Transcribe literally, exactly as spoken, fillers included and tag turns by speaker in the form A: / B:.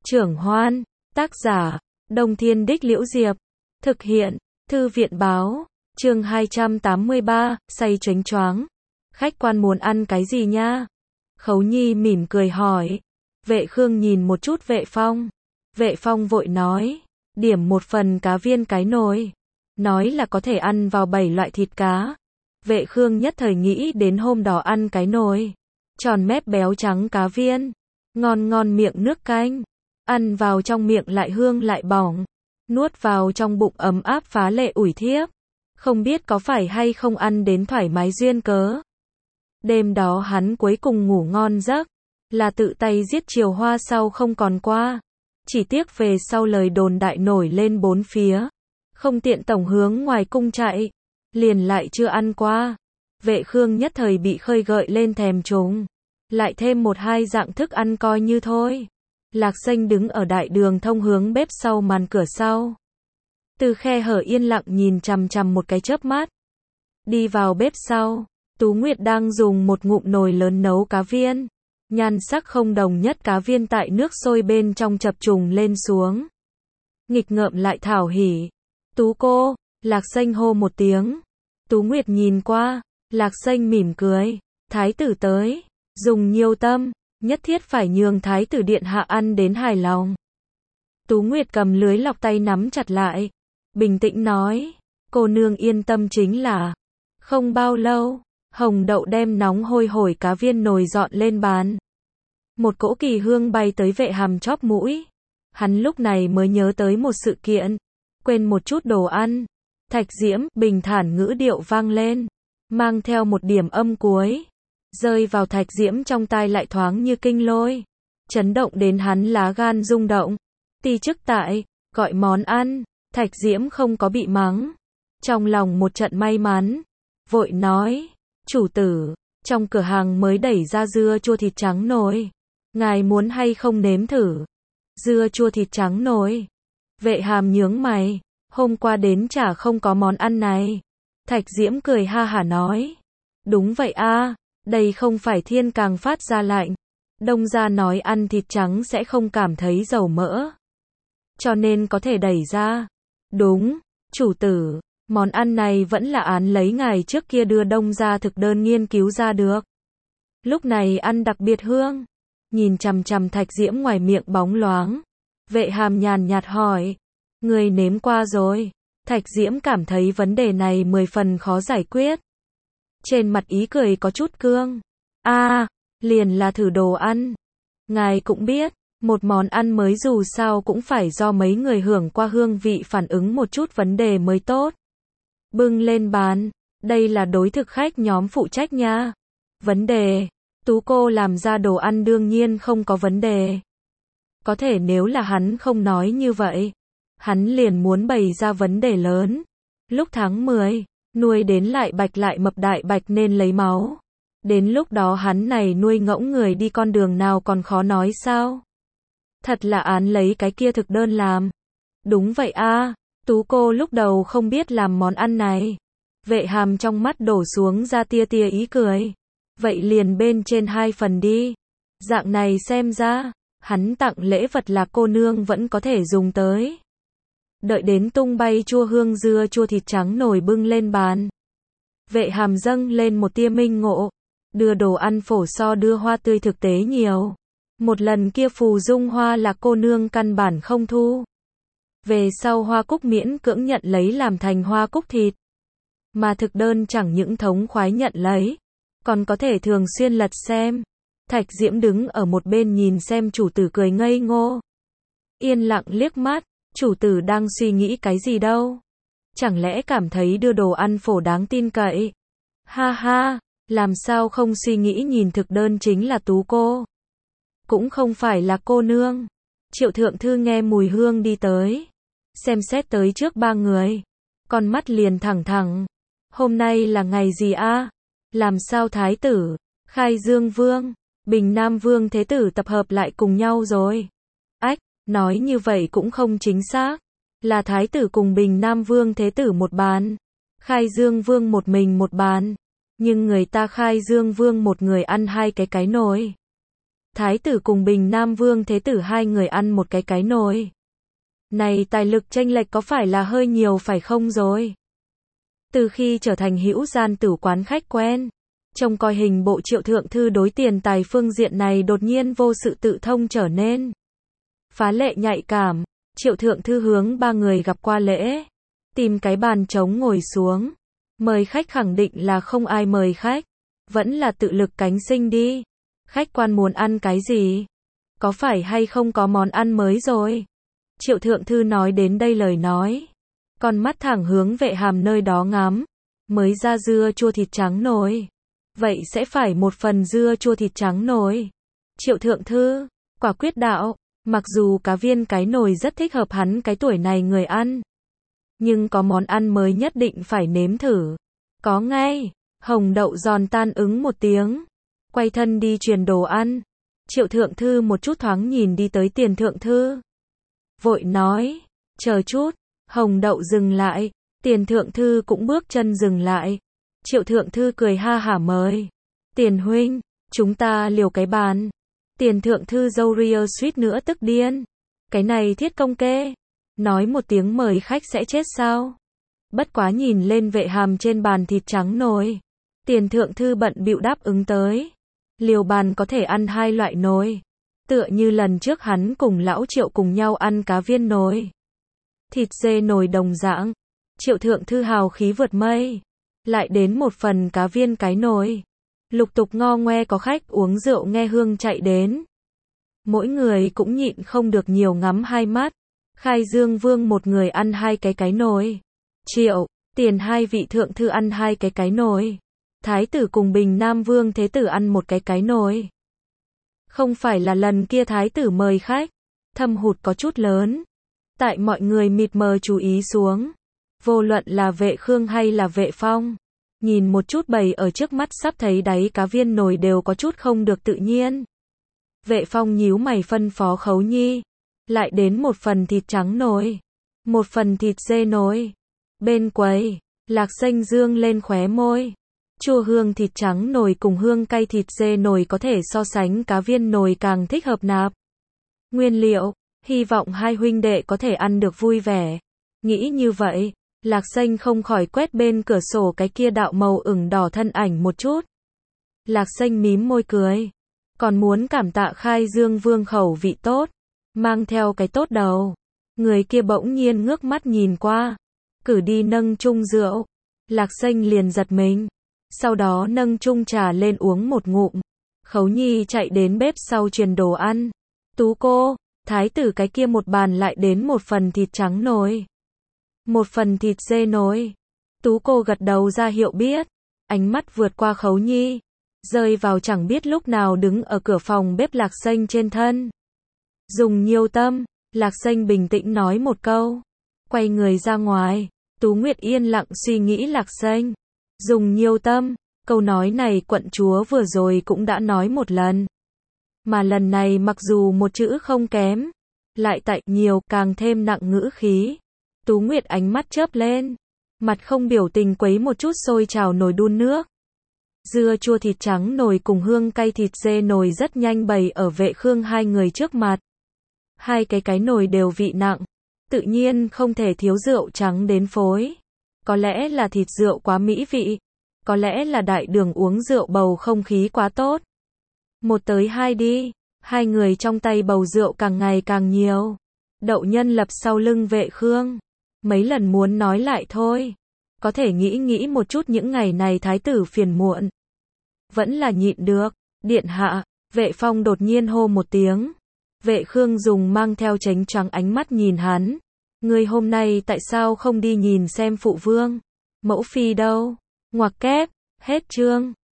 A: Trưởng Hoan, tác giả, Đông Thiên Đích Liễu Diệp, thực hiện, Thư viện báo, chương hai trăm tám mươi ba, say choáng choáng. Khách quan muốn ăn cái gì nha? Khấu Nhi mỉm cười hỏi. Vệ Khương nhìn một chút Vệ Phong. Vệ Phong vội nói, điểm một phần cá viên cái nồi. Nói là có thể ăn vào bảy loại thịt cá. Vệ Khương nhất thời nghĩ đến hôm đó ăn cái nồi. Tròn mép béo trắng cá viên. Ngon ngon miệng nước canh. Ăn vào trong miệng lại hương lại bỏng. Nuốt vào trong bụng ấm áp phá lệ ủi thiếp. Không biết có phải hay không ăn đến thoải mái duyên cớ. Đêm đó hắn cuối cùng ngủ ngon giấc. Là tự tay giết Triều Hoa sau không còn qua. Chỉ tiếc về sau lời đồn đại nổi lên bốn phía. Không tiện tổng hướng ngoài cung chạy. Liền lại chưa ăn qua. Vệ Khương nhất thời bị khơi gợi lên thèm trùng. Lại thêm một hai dạng thức ăn coi như thôi. Lạc Xanh đứng ở đại đường thông hướng bếp sau màn cửa sau. Từ khe hở yên lặng nhìn chằm chằm một cái chớp mắt. Đi vào bếp sau, Tú Nguyệt đang dùng một ngụm nồi lớn nấu cá viên. Nhan sắc không đồng nhất cá viên tại nước sôi bên trong chập trùng lên xuống. Nghịch ngợm lại thảo hỉ. Tú cô, Lạc Xanh hô một tiếng. Tú Nguyệt nhìn qua, Lạc Xanh mỉm cười. Thái tử tới, dùng nhiều tâm, nhất thiết phải nhường thái tử điện hạ ăn đến hài lòng. Tú Nguyệt cầm lưới lọc tay nắm chặt lại. Bình tĩnh nói, cô nương yên tâm chính là. Không bao lâu, Hồng Đậu đem nóng hôi hổi cá viên nồi dọn lên bàn. Một cỗ kỳ hương bay tới Vệ Hàm chóp mũi. Hắn lúc này mới nhớ tới một sự kiện. Quên một chút đồ ăn. Thạch Diễm, bình thản ngữ điệu vang lên. Mang theo một điểm âm cuối. Rơi vào Thạch Diễm trong tai lại thoáng như kinh lôi. Chấn động đến hắn lá gan rung động. Ti chức tại, gọi món ăn. Thạch Diễm không có bị mắng. Trong lòng một trận may mắn. Vội nói, chủ tử, trong cửa hàng mới đẩy ra dưa chua thịt trắng nồi. Ngài muốn hay không nếm thử? Dưa chua thịt trắng nồi. Vệ Hàm nhướng mày. Hôm qua đến chả không có món ăn này. Thạch Diễm cười ha hả nói. Đúng vậy a, đây không phải thiên càng phát ra lạnh. Đông gia nói ăn thịt trắng sẽ không cảm thấy dầu mỡ. Cho nên có thể đẩy ra. Đúng, chủ tử, món ăn này vẫn là án lấy ngài trước kia đưa Đông gia thực đơn nghiên cứu ra được. Lúc này ăn đặc biệt hương. Nhìn chằm chằm Thạch Diễm ngoài miệng bóng loáng. Vệ Hàm nhàn nhạt hỏi. Người nếm qua rồi. Thạch Diễm cảm thấy vấn đề này mười phần khó giải quyết. Trên mặt ý cười có chút cương. A, à, liền là thử đồ ăn. Ngài cũng biết, một món ăn mới dù sao cũng phải do mấy người hưởng qua hương vị phản ứng một chút vấn đề mới tốt. Bưng lên bàn, đây là đối thực khách nhóm phụ trách nha. Vấn đề, Tú cô làm ra đồ ăn đương nhiên không có vấn đề. Có thể nếu là hắn không nói như vậy, hắn liền muốn bày ra vấn đề lớn. Lúc tháng mười, nuôi đến lại bạch lại mập đại bạch nên lấy máu. Đến lúc đó hắn này nuôi ngỗng người đi con đường nào còn khó nói sao? Thật là án lấy cái kia thực đơn làm. Đúng vậy a, Tú cô lúc đầu không biết làm món ăn này. Vệ Hàm trong mắt đổ xuống ra tia tia ý cười. Vậy liền bên trên hai phần đi. Dạng này xem ra, hắn tặng lễ vật là cô nương vẫn có thể dùng tới. Đợi đến tung bay chua hương dưa chua thịt trắng nồi bưng lên bàn. Vệ Hàm dâng lên một tia minh ngộ. Đưa đồ ăn phổ so đưa hoa tươi thực tế nhiều. Một lần kia phù dung hoa là cô nương căn bản không thu. Về sau hoa cúc miễn cưỡng nhận lấy làm thành hoa cúc thịt. Mà thực đơn chẳng những thống khoái nhận lấy. Còn có thể thường xuyên lật xem. Thạch Diễm đứng ở một bên nhìn xem chủ tử cười ngây ngô. Yên lặng liếc mắt. Chủ tử đang suy nghĩ cái gì đâu? Chẳng lẽ cảm thấy đưa đồ ăn phổ đáng tin cậy? Ha ha, làm sao không suy nghĩ nhìn thực đơn chính là Tú cô. Cũng không phải là cô nương. Triệu thượng thư nghe mùi hương đi tới. Xem xét tới trước ba người. Con mắt liền thẳng thẳng. Hôm nay là ngày gì a? Làm sao thái tử, Khai Dương Vương, Bình Nam Vương Thế tử tập hợp lại cùng nhau rồi? Ách, nói như vậy cũng không chính xác. Là thái tử cùng Bình Nam Vương Thế tử một bàn. Khai Dương Vương một mình một bàn. Nhưng người ta Khai Dương Vương một người ăn hai cái cái nồi. Thái tử cùng Bình Nam Vương Thế tử hai người ăn một cái cái nồi. Này tài lực chênh lệch có phải là hơi nhiều phải không rồi? Từ khi trở thành hữu gian tử quán khách quen, trông coi hình bộ Triệu thượng thư đối tiền tài phương diện này đột nhiên vô sự tự thông trở nên phá lệ nhạy cảm. Triệu thượng thư hướng ba người gặp qua lễ, tìm cái bàn trống ngồi xuống, mời khách khẳng định là không ai mời khách, vẫn là tự lực cánh sinh đi. Khách quan muốn ăn cái gì? Có phải hay không có món ăn mới rồi? Triệu thượng thư nói đến đây lời nói, con mắt thẳng hướng Vệ Hàm nơi đó ngắm, mới ra dưa chua thịt trắng nồi. Vậy sẽ phải một phần dưa chua thịt trắng nồi. Triệu thượng thư, quả quyết đạo, mặc dù cá viên cái nồi rất thích hợp hắn cái tuổi này người ăn, nhưng có món ăn mới nhất định phải nếm thử. Có ngay, Hồng Đậu giòn tan ứng một tiếng, quay thân đi truyền đồ ăn. Triệu thượng thư một chút thoáng nhìn đi tới Tiền thượng thư, vội nói, chờ chút. Hồng Đậu dừng lại, Tiền thượng thư cũng bước chân dừng lại. Triệu thượng thư cười ha hả mời, Tiền huynh, chúng ta liều cái bàn. Tiền thượng thư dâu ria suýt nữa tức điên, cái này thiết công kê, nói một tiếng mời khách sẽ chết sao? Bất quá nhìn lên Vệ Hàm trên bàn thịt trắng nồi, Tiền thượng thư bận bịu đáp ứng tới. Liều bàn có thể ăn hai loại nồi, tựa như lần trước hắn cùng lão Triệu cùng nhau ăn cá viên nồi, thịt dê nồi đồng dạng. Triệu thượng thư hào khí vượt mây, lại đến một phần cá viên cái nồi. Lục tục ngo ngoe có khách uống rượu nghe hương chạy đến. Mỗi người cũng nhịn không được nhiều ngắm hai mắt. Khai Dương Vương một người ăn hai cái cái nồi. Triệu, Tiền hai vị thượng thư ăn hai cái cái nồi. Thái tử cùng Bình Nam Vương Thế tử ăn một cái cái nồi. Không phải là lần kia thái tử mời khách, thâm hụt có chút lớn. Tại mọi người mịt mờ chú ý xuống, vô luận là Vệ Khương hay là Vệ Phong, nhìn một chút bày ở trước mắt sắp thấy đáy cá viên nồi đều có chút không được tự nhiên. Vệ Phong nhíu mày phân phó Khấu Nhi, lại đến một phần thịt trắng nồi, một phần thịt dê nồi. Bên quầy, Lạc Xanh dương lên khóe môi. Chua hương thịt trắng nồi cùng hương cay thịt dê nồi có thể so sánh cá viên nồi càng thích hợp nạp nguyên liệu, hy vọng hai huynh đệ có thể ăn được vui vẻ. Nghĩ như vậy, Lạc Xanh không khỏi quét bên cửa sổ cái kia đạo màu ửng đỏ thân ảnh một chút. Lạc Xanh mím môi cười, còn muốn cảm tạ Khai Dương Vương khẩu vị tốt, mang theo cái tốt đầu. Người kia bỗng nhiên ngước mắt nhìn qua, cử đi nâng chung rượu. Lạc Xanh liền giật mình, sau đó nâng chung trà lên uống một ngụm. Khấu Nhi chạy đến bếp sau truyền đồ ăn. Tú cô, thái tử cái kia một bàn lại đến một phần thịt trắng nồi, một phần thịt dê nồi. Tú cô gật đầu ra hiệu biết, ánh mắt vượt qua Khấu Nhi, rơi vào chẳng biết lúc nào đứng ở cửa phòng bếp Lạc Xanh trên thân. Dùng nhiều tâm, Lạc Xanh bình tĩnh nói một câu, quay người ra ngoài. Tú Nguyệt yên lặng suy nghĩ Lạc Xanh. Dùng nhiều tâm, câu nói này quận chúa vừa rồi cũng đã nói một lần. Mà lần này mặc dù một chữ không kém, lại tại nhiều càng thêm nặng ngữ khí. Tú Nguyệt ánh mắt chớp lên, mặt không biểu tình quấy một chút sôi trào nồi đun nước. Dưa chua thịt trắng nồi cùng hương cay thịt dê nồi rất nhanh bày ở Vệ Khương hai người trước mặt. Hai cái cái nồi đều vị nặng, tự nhiên không thể thiếu rượu trắng đến phối. Có lẽ là thịt rượu quá mỹ vị, có lẽ là đại đường uống rượu bầu không khí quá tốt. Một tới hai đi, hai người trong tay bầu rượu càng ngày càng nhiều. Đậu Nhân lập sau lưng Vệ Khương, mấy lần muốn nói lại thôi, có thể nghĩ nghĩ một chút những ngày này thái tử phiền muộn, vẫn là nhịn được. Điện hạ, Vệ Phong đột nhiên hô một tiếng. Vệ Khương dùng mang theo chánh choáng ánh mắt nhìn hắn. Ngươi hôm nay tại sao không đi nhìn xem phụ vương? Mẫu phi đâu? Ngoặc kép, hết chương.